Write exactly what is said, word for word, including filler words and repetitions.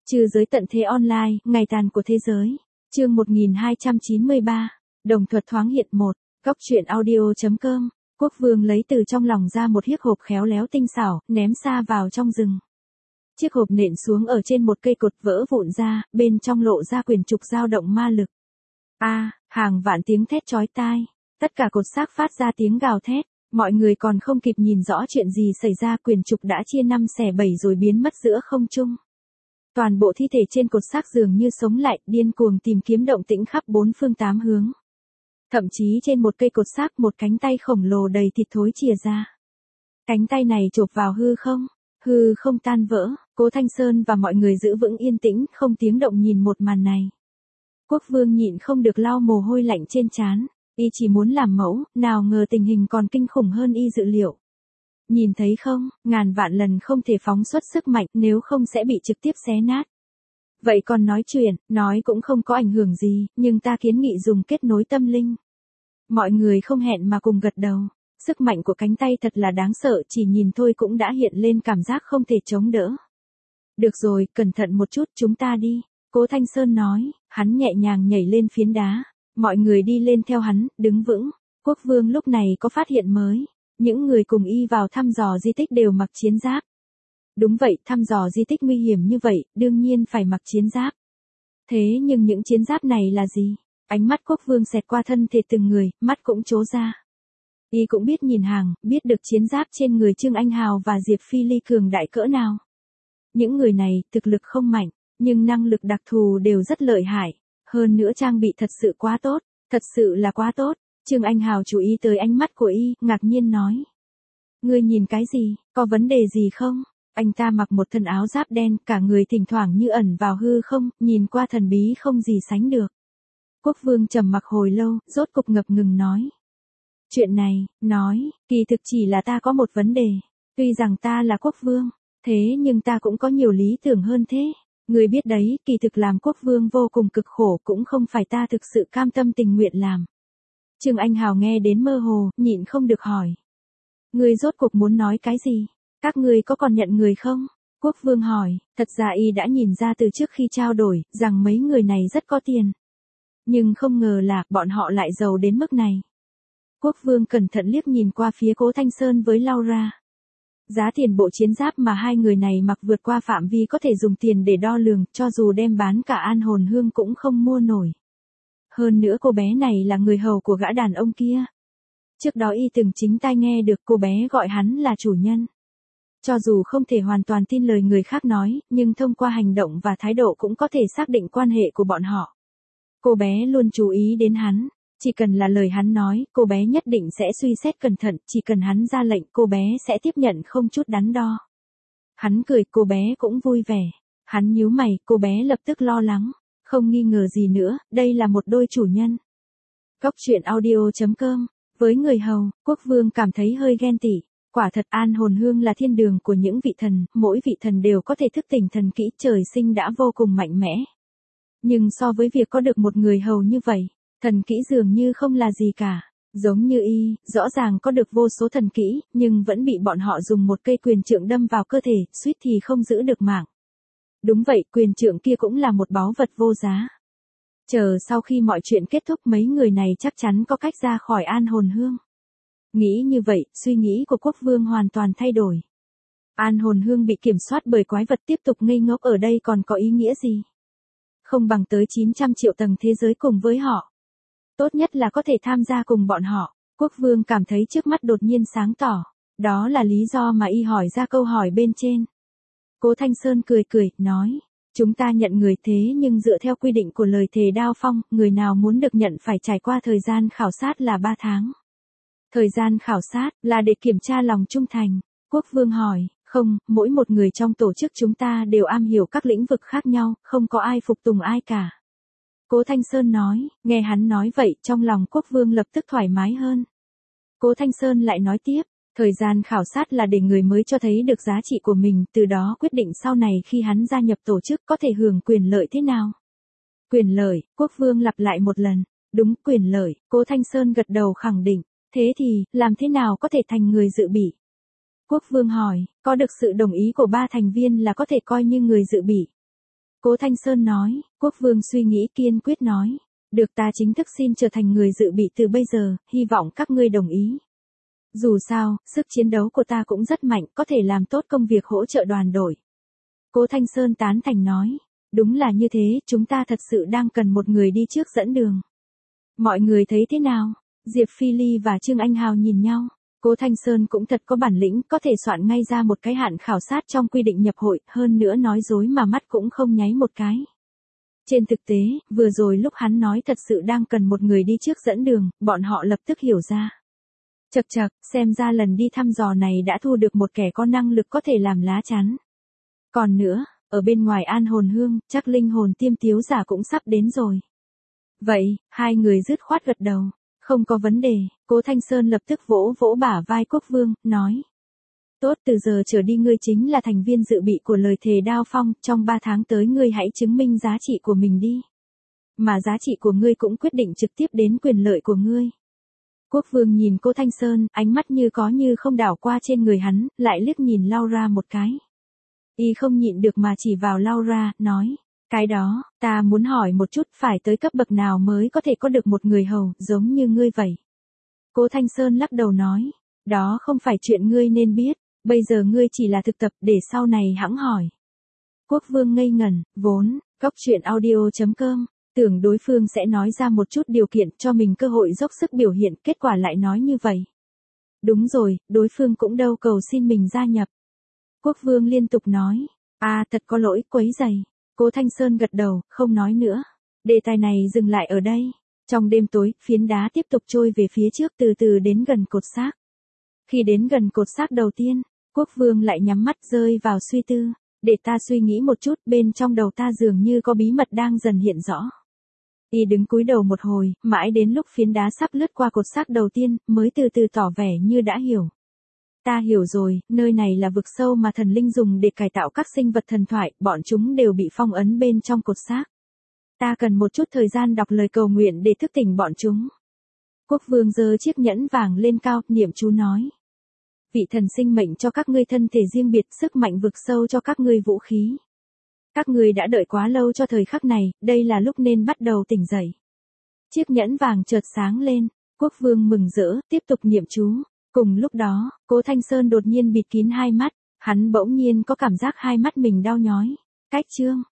Trừ giới tận thế online, ngày tàn của thế giới. Chương một nghìn hai trăm chín mươi ba. Đồng thuật thoáng hiện một. Góc truyện audio.com. Quốc vương lấy từ trong lòng ra một chiếc hộp khéo léo tinh xảo, ném xa vào trong rừng. Chiếc hộp nện xuống ở trên một cây cột vỡ vụn ra, bên trong lộ ra quyển trục dao động ma lực. A, à, hàng vạn tiếng thét chói tai. Tất cả cột xác phát ra tiếng gào thét. Mọi người còn không kịp nhìn rõ chuyện gì xảy ra, quyển trục đã chia năm xẻ bảy rồi biến mất giữa không trung. Toàn bộ thi thể trên cột xác dường như sống lại, điên cuồng tìm kiếm động tĩnh khắp bốn phương tám hướng. Thậm chí trên một cây cột xác một cánh tay khổng lồ đầy thịt thối chìa ra. Cánh tay này chộp vào hư không, hư không tan vỡ. Cố Thanh Sơn và mọi người giữ vững yên tĩnh, không tiếng động nhìn một màn này. Quốc vương nhịn không được lau mồ hôi lạnh trên trán. Y chỉ muốn làm mẫu, nào ngờ tình hình còn kinh khủng hơn y dự liệu. Nhìn thấy không, ngàn vạn lần không thể phóng xuất sức mạnh, nếu không sẽ bị trực tiếp xé nát. Vậy còn nói chuyện, nói cũng không có ảnh hưởng gì, nhưng ta kiến nghị dùng kết nối tâm linh. Mọi người không hẹn mà cùng gật đầu. Sức mạnh của cánh tay thật là đáng sợ, chỉ nhìn thôi cũng đã hiện lên cảm giác không thể chống đỡ. Được rồi, cẩn thận một chút, chúng ta đi. Cố Thanh Sơn nói, hắn nhẹ nhàng nhảy lên phiến đá. Mọi người đi lên theo hắn, đứng vững. Quốc vương lúc này có phát hiện mới. Những người cùng y vào thăm dò di tích đều mặc chiến giáp. Đúng vậy, thăm dò di tích nguy hiểm như vậy, đương nhiên phải mặc chiến giáp. Thế nhưng những chiến giáp này là gì? Ánh mắt quốc vương xẹt qua thân thể từng người, mắt cũng trố ra. Y cũng biết nhìn hàng, biết được chiến giáp trên người Trương Anh Hào và Diệp Phi Ly cường đại cỡ nào. Những người này, thực lực không mạnh, nhưng năng lực đặc thù đều rất lợi hại. Hơn nữa trang bị thật sự quá tốt, thật sự là quá tốt. Trương Anh Hào chú ý tới ánh mắt của y, ngạc nhiên nói. Ngươi nhìn cái gì, có vấn đề gì không? Anh ta mặc một thân áo giáp đen, cả người thỉnh thoảng như ẩn vào hư không, nhìn qua thần bí không gì sánh được. Quốc vương trầm mặc hồi lâu, rốt cục ngập ngừng nói. Chuyện này, nói, kỳ thực chỉ là ta có một vấn đề. Tuy rằng ta là quốc vương, thế nhưng ta cũng có nhiều lý tưởng hơn thế. Người biết đấy, kỳ thực làm quốc vương vô cùng cực khổ, cũng không phải ta thực sự cam tâm tình nguyện làm. Trương Anh Hào nghe đến mơ hồ, nhịn không được hỏi. Người rốt cuộc muốn nói cái gì? Các ngươi có còn nhận người không? Quốc vương hỏi, thật ra y đã nhìn ra từ trước khi trao đổi, rằng mấy người này rất có tiền. Nhưng không ngờ là, bọn họ lại giàu đến mức này. Quốc vương cẩn thận liếc nhìn qua phía Cố Thanh Sơn với Laura. Giá tiền bộ chiến giáp mà hai người này mặc vượt qua phạm vi có thể dùng tiền để đo lường, cho dù đem bán cả An Hồn Hương cũng không mua nổi. Hơn nữa cô bé này là người hầu của gã đàn ông kia. Trước đó y từng chính tai nghe được cô bé gọi hắn là chủ nhân. Cho dù không thể hoàn toàn tin lời người khác nói, nhưng thông qua hành động và thái độ cũng có thể xác định quan hệ của bọn họ. Cô bé luôn chú ý đến hắn. Chỉ cần là lời hắn nói, cô bé nhất định sẽ suy xét cẩn thận, chỉ cần hắn ra lệnh cô bé sẽ tiếp nhận không chút đắn đo. Hắn cười, cô bé cũng vui vẻ. Hắn nhíu mày, cô bé lập tức lo lắng. Không nghi ngờ gì nữa, đây là một đôi chủ nhân. Góc truyện audio.com. Với người hầu, quốc vương cảm thấy hơi ghen tị. Quả thật An Hồn Hương là thiên đường của những vị thần, mỗi vị thần đều có thể thức tỉnh thần kỹ trời sinh đã vô cùng mạnh mẽ. Nhưng so với việc có được một người hầu như vậy, thần kỹ dường như không là gì cả. Giống như y, rõ ràng có được vô số thần kỹ, nhưng vẫn bị bọn họ dùng một cây quyền trượng đâm vào cơ thể, suýt thì không giữ được mạng. Đúng vậy, quyền trượng kia cũng là một báu vật vô giá. Chờ sau khi mọi chuyện kết thúc mấy người này chắc chắn có cách ra khỏi An Hồn Hương. Nghĩ như vậy, suy nghĩ của quốc vương hoàn toàn thay đổi. An Hồn Hương bị kiểm soát bởi quái vật tiếp tục ngây ngốc ở đây còn có ý nghĩa gì? Không bằng tới chín trăm triệu tầng thế giới cùng với họ. Tốt nhất là có thể tham gia cùng bọn họ. Quốc vương cảm thấy trước mắt đột nhiên sáng tỏ. Đó là lý do mà y hỏi ra câu hỏi bên trên. Cố Thanh Sơn cười cười, nói. Chúng ta nhận người thế nhưng dựa theo quy định của lời thề Đao Phong, người nào muốn được nhận phải trải qua thời gian khảo sát là ba tháng. Thời gian khảo sát là để kiểm tra lòng trung thành. Quốc vương hỏi, không, mỗi một người trong tổ chức chúng ta đều am hiểu các lĩnh vực khác nhau, không có ai phục tùng ai cả. Cố Thanh Sơn nói, nghe hắn nói vậy trong lòng quốc vương lập tức thoải mái hơn. Cố Thanh Sơn lại nói tiếp, thời gian khảo sát là để người mới cho thấy được giá trị của mình, từ đó quyết định sau này khi hắn gia nhập tổ chức có thể hưởng quyền lợi thế nào. Quyền lợi, quốc vương lặp lại một lần, đúng quyền lợi, Cố Thanh Sơn gật đầu khẳng định, thế thì, làm thế nào có thể thành người dự bị? Quốc vương hỏi, có được sự đồng ý của ba thành viên là có thể coi như người dự bị. Cố Thanh Sơn nói, quốc vương suy nghĩ kiên quyết nói. Được, ta chính thức xin trở thành người dự bị từ bây giờ, hy vọng các ngươi đồng ý. Dù sao, sức chiến đấu của ta cũng rất mạnh, có thể làm tốt công việc hỗ trợ đoàn đội. Cố Thanh Sơn tán thành nói. Đúng là như thế, chúng ta thật sự đang cần một người đi trước dẫn đường. Mọi người thấy thế nào? Diệp Phi Ly và Trương Anh Hào nhìn nhau. Cố Thanh Sơn cũng thật có bản lĩnh, có thể soạn ngay ra một cái hạn khảo sát trong quy định nhập hội, hơn nữa nói dối mà mắt cũng không nháy một cái. Trên thực tế, vừa rồi lúc hắn nói thật sự đang cần một người đi trước dẫn đường, bọn họ lập tức hiểu ra. Chậc chậc, xem ra lần đi thăm dò này đã thu được một kẻ có năng lực có thể làm lá chắn. Còn nữa, ở bên ngoài An Hồn Hương, chắc linh hồn tiêm tiếu giả cũng sắp đến rồi. Vậy, hai người dứt khoát gật đầu. Không có vấn đề, Cố Thanh Sơn lập tức vỗ vỗ bả vai quốc vương, nói. Tốt, từ giờ trở đi ngươi chính là thành viên dự bị của lời thề Đao Phong, trong ba tháng tới ngươi hãy chứng minh giá trị của mình đi. Mà giá trị của ngươi cũng quyết định trực tiếp đến quyền lợi của ngươi. Quốc vương nhìn Cố Thanh Sơn, ánh mắt như có như không đảo qua trên người hắn, lại liếc nhìn Laura một cái. Y không nhịn được mà chỉ vào Laura, nói. Cái đó, ta muốn hỏi một chút, phải tới cấp bậc nào mới có thể có được một người hầu, giống như ngươi vậy? Cố Thanh Sơn lắc đầu nói, đó không phải chuyện ngươi nên biết, bây giờ ngươi chỉ là thực tập, để sau này hẵng hỏi. Quốc vương ngây ngẩn, vốn, góc truyện audio chấm com, tưởng đối phương sẽ nói ra một chút điều kiện cho mình cơ hội dốc sức biểu hiện, kết quả lại nói như vậy. Đúng rồi, đối phương cũng đâu cầu xin mình gia nhập. Quốc vương liên tục nói, à thật có lỗi, quấy rầy. Cố Thanh Sơn gật đầu, không nói nữa. Đề tài này dừng lại ở đây. Trong đêm tối, phiến đá tiếp tục trôi về phía trước từ từ đến gần cột xác. Khi đến gần cột xác đầu tiên, quốc vương lại nhắm mắt rơi vào suy tư. Để ta suy nghĩ một chút, bên trong đầu ta dường như có bí mật đang dần hiện rõ. Y đứng cúi đầu một hồi, mãi đến lúc phiến đá sắp lướt qua cột xác đầu tiên, mới từ từ tỏ vẻ như đã hiểu. Ta hiểu rồi, nơi này là vực sâu mà thần linh dùng để cải tạo các sinh vật thần thoại, bọn chúng đều bị phong ấn bên trong cột xác. Ta cần một chút thời gian đọc lời cầu nguyện để thức tỉnh bọn chúng. Quốc vương giơ chiếc nhẫn vàng lên cao, niệm chú nói. Vị thần sinh mệnh cho các ngươi thân thể riêng biệt, sức mạnh vực sâu cho các ngươi vũ khí. Các ngươi đã đợi quá lâu cho thời khắc này, đây là lúc nên bắt đầu tỉnh dậy. Chiếc nhẫn vàng chợt sáng lên, quốc vương mừng rỡ, tiếp tục niệm chú. Cùng lúc đó, Cố Thanh Sơn đột nhiên bịt kín hai mắt, hắn bỗng nhiên có cảm giác hai mắt mình đau nhói. Cách chương